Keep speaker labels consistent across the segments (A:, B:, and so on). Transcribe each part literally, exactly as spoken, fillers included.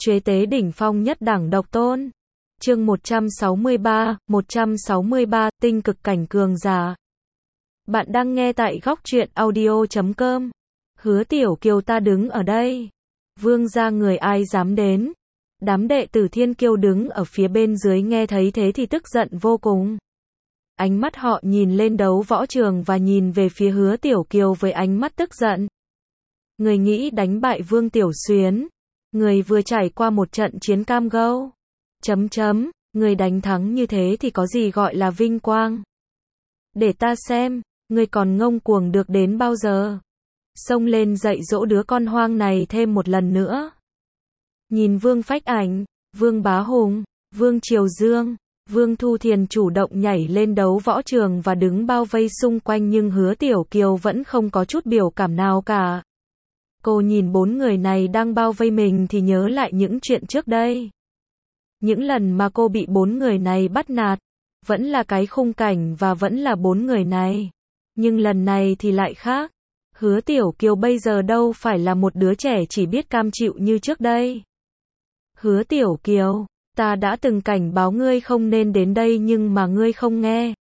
A: Chế tế đỉnh phong nhất đẳng độc tôn. Chương một trăm sáu mươi ba, một trăm sáu mươi ba, tinh cực cảnh cường giả. Bạn đang nghe tại góc truyện audio chấm com. Hứa Tiểu Kiều ta đứng ở đây. Vương gia người ai dám đến. Đám đệ tử Thiên Kiêu đứng ở phía bên dưới nghe thấy thế thì tức giận vô cùng. Ánh mắt họ nhìn lên đấu võ trường và nhìn về phía Hứa Tiểu Kiều với ánh mắt tức giận. Người nghĩ đánh bại Vương Tiểu Xuyến. Người vừa trải qua một trận chiến cam go. Chấm chấm, người đánh thắng như thế thì có gì gọi là vinh quang. Để ta xem, người còn ngông cuồng được đến bao giờ. Xông lên dạy dỗ đứa con hoang này thêm một lần nữa. Nhìn Vương Phách Ảnh, Vương Bá Hùng, Vương Triều Dương, Vương Thu Thiền chủ động nhảy lên đấu võ trường và đứng bao vây xung quanh, nhưng Hứa Tiểu Kiều vẫn không có chút biểu cảm nào cả. Cô nhìn bốn người này đang bao vây mình thì nhớ lại những chuyện trước đây. Những lần mà cô bị bốn người này bắt nạt, vẫn là cái khung cảnh và vẫn là bốn người này. Nhưng lần này thì lại khác. Hứa Tiểu Kiều bây giờ đâu phải là một đứa trẻ chỉ biết cam chịu như trước đây. Hứa Tiểu Kiều, ta đã từng cảnh báo ngươi không nên đến đây nhưng mà ngươi không nghe.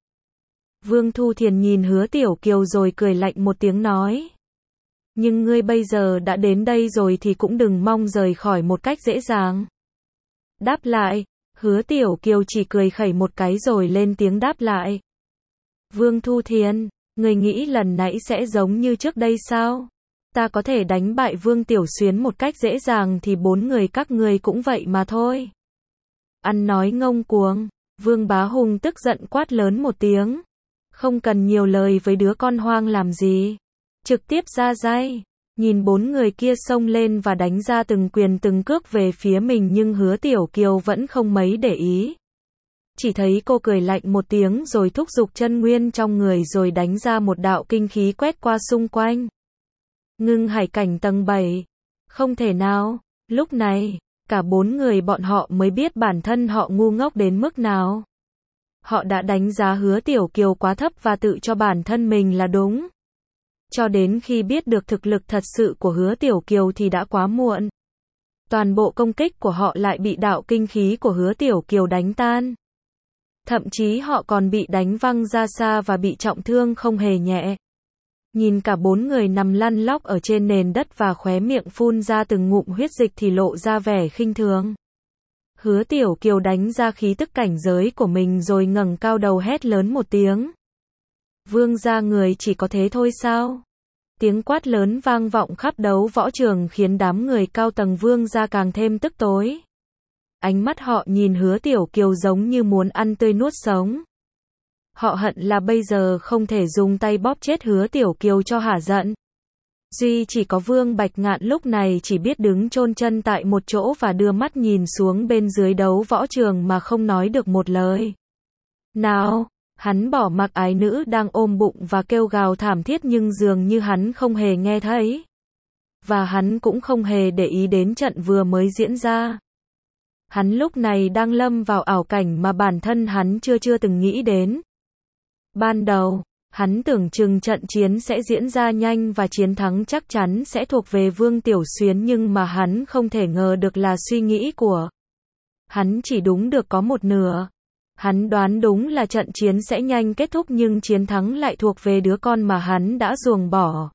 A: Vương Thu Thiền nhìn Hứa Tiểu Kiều rồi cười lạnh một tiếng nói. Nhưng ngươi bây giờ đã đến đây rồi thì cũng đừng mong rời khỏi một cách dễ dàng. Đáp lại, Hứa Tiểu Kiều chỉ cười khẩy một cái rồi lên tiếng đáp lại. Vương Thu Thiền, ngươi nghĩ lần nãy sẽ giống như trước đây sao? Ta có thể đánh bại Vương Tiểu Xuyến một cách dễ dàng thì bốn người các ngươi cũng vậy mà thôi. Ăn nói ngông cuồng, Vương Bá Hùng tức giận quát lớn một tiếng. Không cần nhiều lời với đứa con hoang làm gì. Trực tiếp ra tay. Nhìn bốn người kia xông lên và đánh ra từng quyền từng cước về phía mình, nhưng Hứa Tiểu Kiều vẫn không mấy để ý. Chỉ thấy cô cười lạnh một tiếng rồi thúc giục chân nguyên trong người rồi đánh ra một đạo kinh khí quét qua xung quanh. Ngưng hải cảnh tầng bảy. Không thể nào. Lúc này, cả bốn người bọn họ mới biết bản thân họ ngu ngốc đến mức nào. Họ đã đánh giá Hứa Tiểu Kiều quá thấp và tự cho bản thân mình là đúng. Cho đến khi biết được thực lực thật sự của Hứa Tiểu Kiều thì đã quá muộn. Toàn bộ công kích của họ lại bị đạo kinh khí của Hứa Tiểu Kiều đánh tan. Thậm chí họ còn bị đánh văng ra xa và bị trọng thương không hề nhẹ. Nhìn cả bốn người nằm lăn lóc ở trên nền đất và khóe miệng phun ra từng ngụm huyết dịch thì lộ ra vẻ khinh thường. Hứa Tiểu Kiều đánh ra khí tức cảnh giới của mình rồi ngẩng cao đầu hét lớn một tiếng. Vương gia người chỉ có thế thôi sao? Tiếng quát lớn vang vọng khắp đấu võ trường khiến đám người cao tầng Vương gia càng thêm tức tối. Ánh mắt họ nhìn Hứa Tiểu Kiều giống như muốn ăn tươi nuốt sống. Họ hận là bây giờ không thể dùng tay bóp chết Hứa Tiểu Kiều cho hả giận. Duy chỉ có Vương Bạch Ngạn lúc này chỉ biết đứng chôn chân tại một chỗ và đưa mắt nhìn xuống bên dưới đấu võ trường mà không nói được một lời. Nào! Hắn bỏ mặc ái nữ đang ôm bụng và kêu gào thảm thiết nhưng dường như hắn không hề nghe thấy. Và hắn cũng không hề để ý đến trận vừa mới diễn ra. Hắn lúc này đang lâm vào ảo cảnh mà bản thân hắn chưa chưa từng nghĩ đến. Ban đầu, hắn tưởng chừng trận chiến sẽ diễn ra nhanh và chiến thắng chắc chắn sẽ thuộc về Vương Tiểu Xuyến, nhưng mà hắn không thể ngờ được là suy nghĩ của hắn chỉ đúng được có một nửa. Hắn đoán đúng là trận chiến sẽ nhanh kết thúc nhưng chiến thắng lại thuộc về đứa con mà hắn đã ruồng bỏ.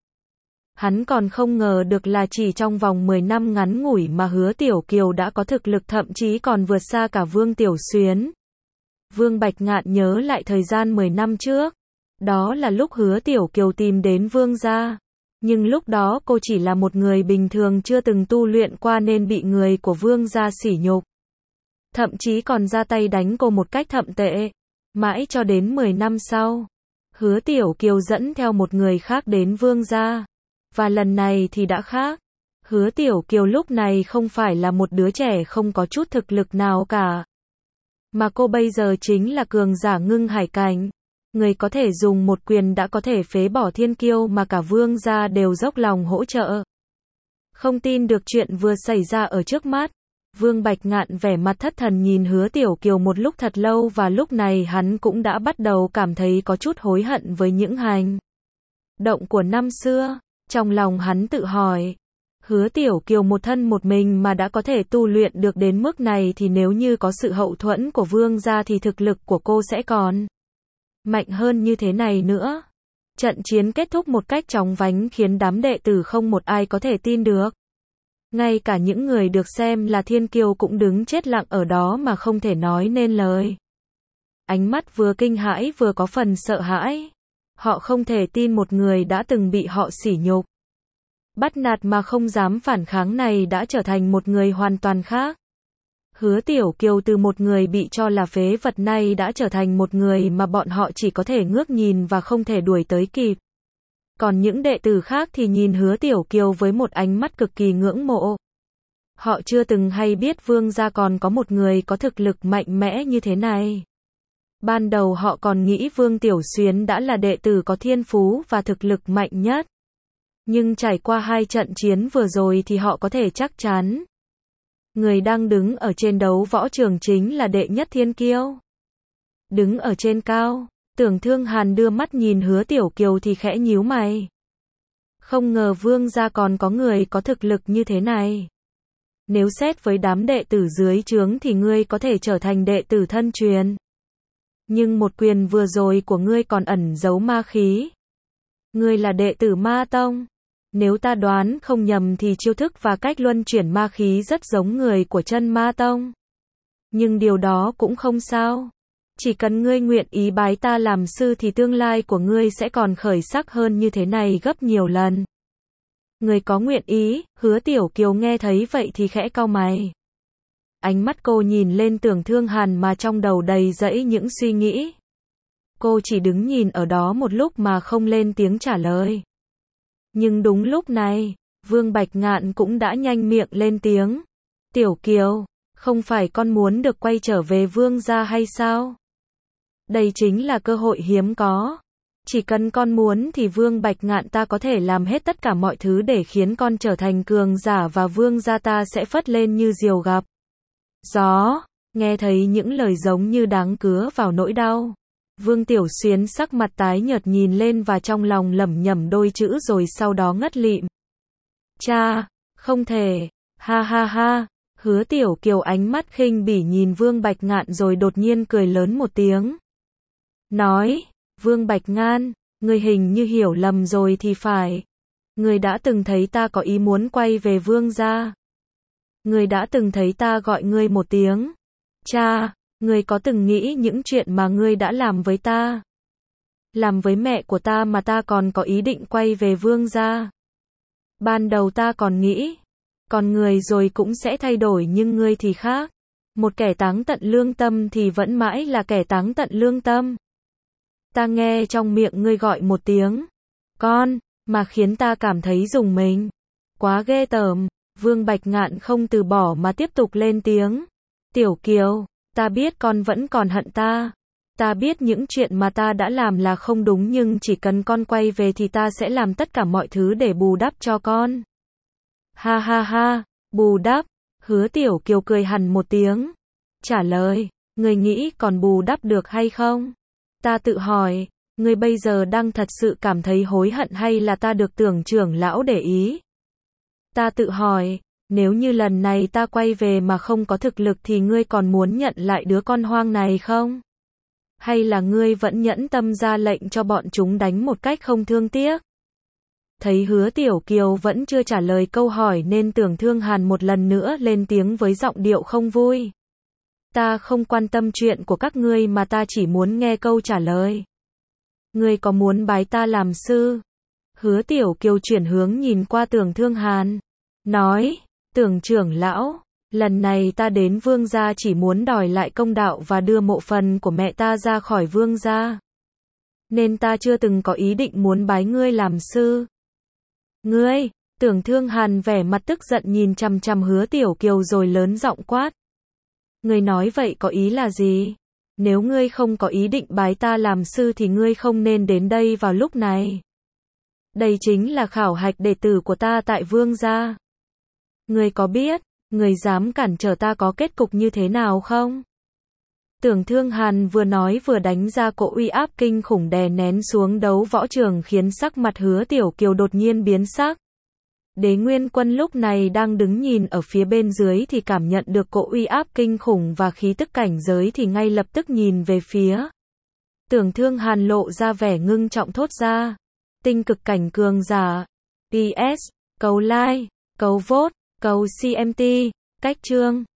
A: Hắn còn không ngờ được là chỉ trong vòng mười năm ngắn ngủi mà Hứa Tiểu Kiều đã có thực lực thậm chí còn vượt xa cả Vương Tiểu Xuyến. Vương Bạch Ngạn nhớ lại thời gian mười năm trước. Đó là lúc Hứa Tiểu Kiều tìm đến Vương gia. Nhưng lúc đó cô chỉ là một người bình thường chưa từng tu luyện qua nên bị người của Vương gia sỉ nhục. Thậm chí còn ra tay đánh cô một cách thậm tệ. Mãi cho đến mười năm sau, Hứa Tiểu Kiều dẫn theo một người khác đến Vương gia. Và lần này thì đã khác. Hứa Tiểu Kiều lúc này không phải là một đứa trẻ không có chút thực lực nào cả. Mà cô bây giờ chính là cường giả ngưng hải cảnh. Người có thể dùng một quyền đã có thể phế bỏ thiên kiêu mà cả Vương gia đều dốc lòng hỗ trợ. Không tin được chuyện vừa xảy ra ở trước mắt. Vương Bạch Ngạn vẻ mặt thất thần nhìn Hứa Tiểu Kiều một lúc thật lâu và lúc này hắn cũng đã bắt đầu cảm thấy có chút hối hận với những hành động của năm xưa. Trong lòng hắn tự hỏi, Hứa Tiểu Kiều một thân một mình mà đã có thể tu luyện được đến mức này thì nếu như có sự hậu thuẫn của Vương gia thì thực lực của cô sẽ còn mạnh hơn như thế này nữa. Trận chiến kết thúc một cách chóng vánh khiến đám đệ tử không một ai có thể tin được. Ngay cả những người được xem là thiên kiêu cũng đứng chết lặng ở đó mà không thể nói nên lời. Ánh mắt vừa kinh hãi vừa có phần sợ hãi. Họ không thể tin một người đã từng bị họ sỉ nhục, bắt nạt mà không dám phản kháng này đã trở thành một người hoàn toàn khác. Hứa Tiểu Kiều từ một người bị cho là phế vật này đã trở thành một người mà bọn họ chỉ có thể ngước nhìn và không thể đuổi tới kịp. Còn những đệ tử khác thì nhìn Hứa Tiểu Kiều với một ánh mắt cực kỳ ngưỡng mộ. Họ chưa từng hay biết Vương gia còn có một người có thực lực mạnh mẽ như thế này. Ban đầu họ còn nghĩ Vương Tiểu Xuyến đã là đệ tử có thiên phú và thực lực mạnh nhất. Nhưng trải qua hai trận chiến vừa rồi thì họ có thể chắc chắn. Người đang đứng ở trên đấu võ trường chính là đệ nhất thiên kiêu. Đứng ở trên cao, Tưởng Thương Hàn đưa mắt nhìn Hứa Tiểu Kiều thì khẽ nhíu mày. Không ngờ Vương gia còn có người có thực lực như thế này. Nếu xét với đám đệ tử dưới trướng thì ngươi có thể trở thành đệ tử thân truyền. Nhưng một quyền vừa rồi của ngươi còn ẩn giấu ma khí. Ngươi là đệ tử Ma Tông. Nếu ta đoán không nhầm thì chiêu thức và cách luân chuyển ma khí rất giống người của chân Ma Tông. Nhưng điều đó cũng không sao. Chỉ cần ngươi nguyện ý bái ta làm sư thì tương lai của ngươi sẽ còn khởi sắc hơn như thế này gấp nhiều lần. Ngươi có nguyện ý? Hứa Tiểu Kiều nghe thấy vậy thì khẽ cau mày. Ánh mắt cô nhìn lên Tưởng Thương Hàn mà trong đầu đầy dẫy những suy nghĩ. Cô chỉ đứng nhìn ở đó một lúc mà không lên tiếng trả lời. Nhưng đúng lúc này, Vương Bạch Ngạn cũng đã nhanh miệng lên tiếng. Tiểu Kiều, không phải con muốn được quay trở về Vương gia hay sao? Đây chính là cơ hội hiếm có. Chỉ cần con muốn thì Vương Bạch Ngạn ta có thể làm hết tất cả mọi thứ để khiến con trở thành cường giả và Vương gia ta sẽ phất lên như diều gặp gió. Nghe thấy những lời giống như đáng cứa vào nỗi đau. Vương Tiểu Xuyến sắc mặt tái nhợt nhìn lên và trong lòng lẩm nhẩm đôi chữ rồi sau đó ngất lịm. Cha, không thể, ha ha ha, Hứa Tiểu Kiều ánh mắt khinh bỉ nhìn Vương Bạch Ngạn rồi đột nhiên cười lớn một tiếng. Nói, Vương Bạch Ngạn, ngươi hình như hiểu lầm rồi thì phải. Ngươi đã từng thấy ta có ý muốn quay về Vương gia. Ngươi đã từng thấy ta gọi ngươi một tiếng cha. Ngươi có từng nghĩ những chuyện mà ngươi đã làm với ta, làm với mẹ của ta mà ta còn có ý định quay về Vương gia? Ban đầu ta còn nghĩ, con người rồi cũng sẽ thay đổi nhưng ngươi thì khác. Một kẻ táng tận lương tâm thì vẫn mãi là kẻ táng tận lương tâm. Ta nghe trong miệng ngươi gọi một tiếng con, mà khiến ta cảm thấy rùng mình. Quá ghê tởm. Vương Bạch Ngạn không từ bỏ mà tiếp tục lên tiếng. Tiểu Kiều, ta biết con vẫn còn hận ta. Ta biết những chuyện mà ta đã làm là không đúng nhưng chỉ cần con quay về thì ta sẽ làm tất cả mọi thứ để bù đắp cho con. Ha ha ha, bù đắp. Hứa Tiểu Kiều cười hằn một tiếng. Trả lời, ngươi nghĩ còn bù đắp được hay không? Ta tự hỏi, ngươi bây giờ đang thật sự cảm thấy hối hận hay là ta được Tưởng trưởng lão để ý? Ta tự hỏi, nếu như lần này ta quay về mà không có thực lực thì ngươi còn muốn nhận lại đứa con hoang này không? Hay là ngươi vẫn nhẫn tâm ra lệnh cho bọn chúng đánh một cách không thương tiếc? Thấy Hứa Tiểu Kiều vẫn chưa trả lời câu hỏi nên Tưởng Thương Hàn một lần nữa lên tiếng với giọng điệu không vui. Ta không quan tâm chuyện của các ngươi mà ta chỉ muốn nghe câu trả lời. Ngươi có muốn bái ta làm sư? Hứa Tiểu Kiều chuyển hướng nhìn qua Tưởng Thương Hàn. Nói, Tưởng trưởng lão, lần này ta đến Vương gia chỉ muốn đòi lại công đạo và đưa mộ phần của mẹ ta ra khỏi Vương gia. Nên ta chưa từng có ý định muốn bái ngươi làm sư. Ngươi, Tưởng Thương Hàn vẻ mặt tức giận nhìn chằm chằm Hứa Tiểu Kiều rồi lớn giọng quát. Ngươi nói vậy có ý là gì? Nếu ngươi không có ý định bái ta làm sư thì ngươi không nên đến đây vào lúc này. Đây chính là khảo hạch đệ tử của ta tại Vương gia. Ngươi có biết, ngươi dám cản trở ta có kết cục như thế nào không? Tưởng Thương Hàn vừa nói vừa đánh ra cỗ uy áp kinh khủng đè nén xuống đấu võ trường khiến sắc mặt Hứa Tiểu Kiều đột nhiên biến sắc. Đế Nguyên Quân lúc này đang đứng nhìn ở phía bên dưới thì cảm nhận được cỗ uy áp kinh khủng và khí tức cảnh giới thì ngay lập tức nhìn về phía. Tưởng Thương Hàn lộ ra vẻ ngưng trọng thốt ra. Tinh cực cảnh cường giả. pê ét. Cầu like, cầu vote, cầu xê em tê. Cách chương.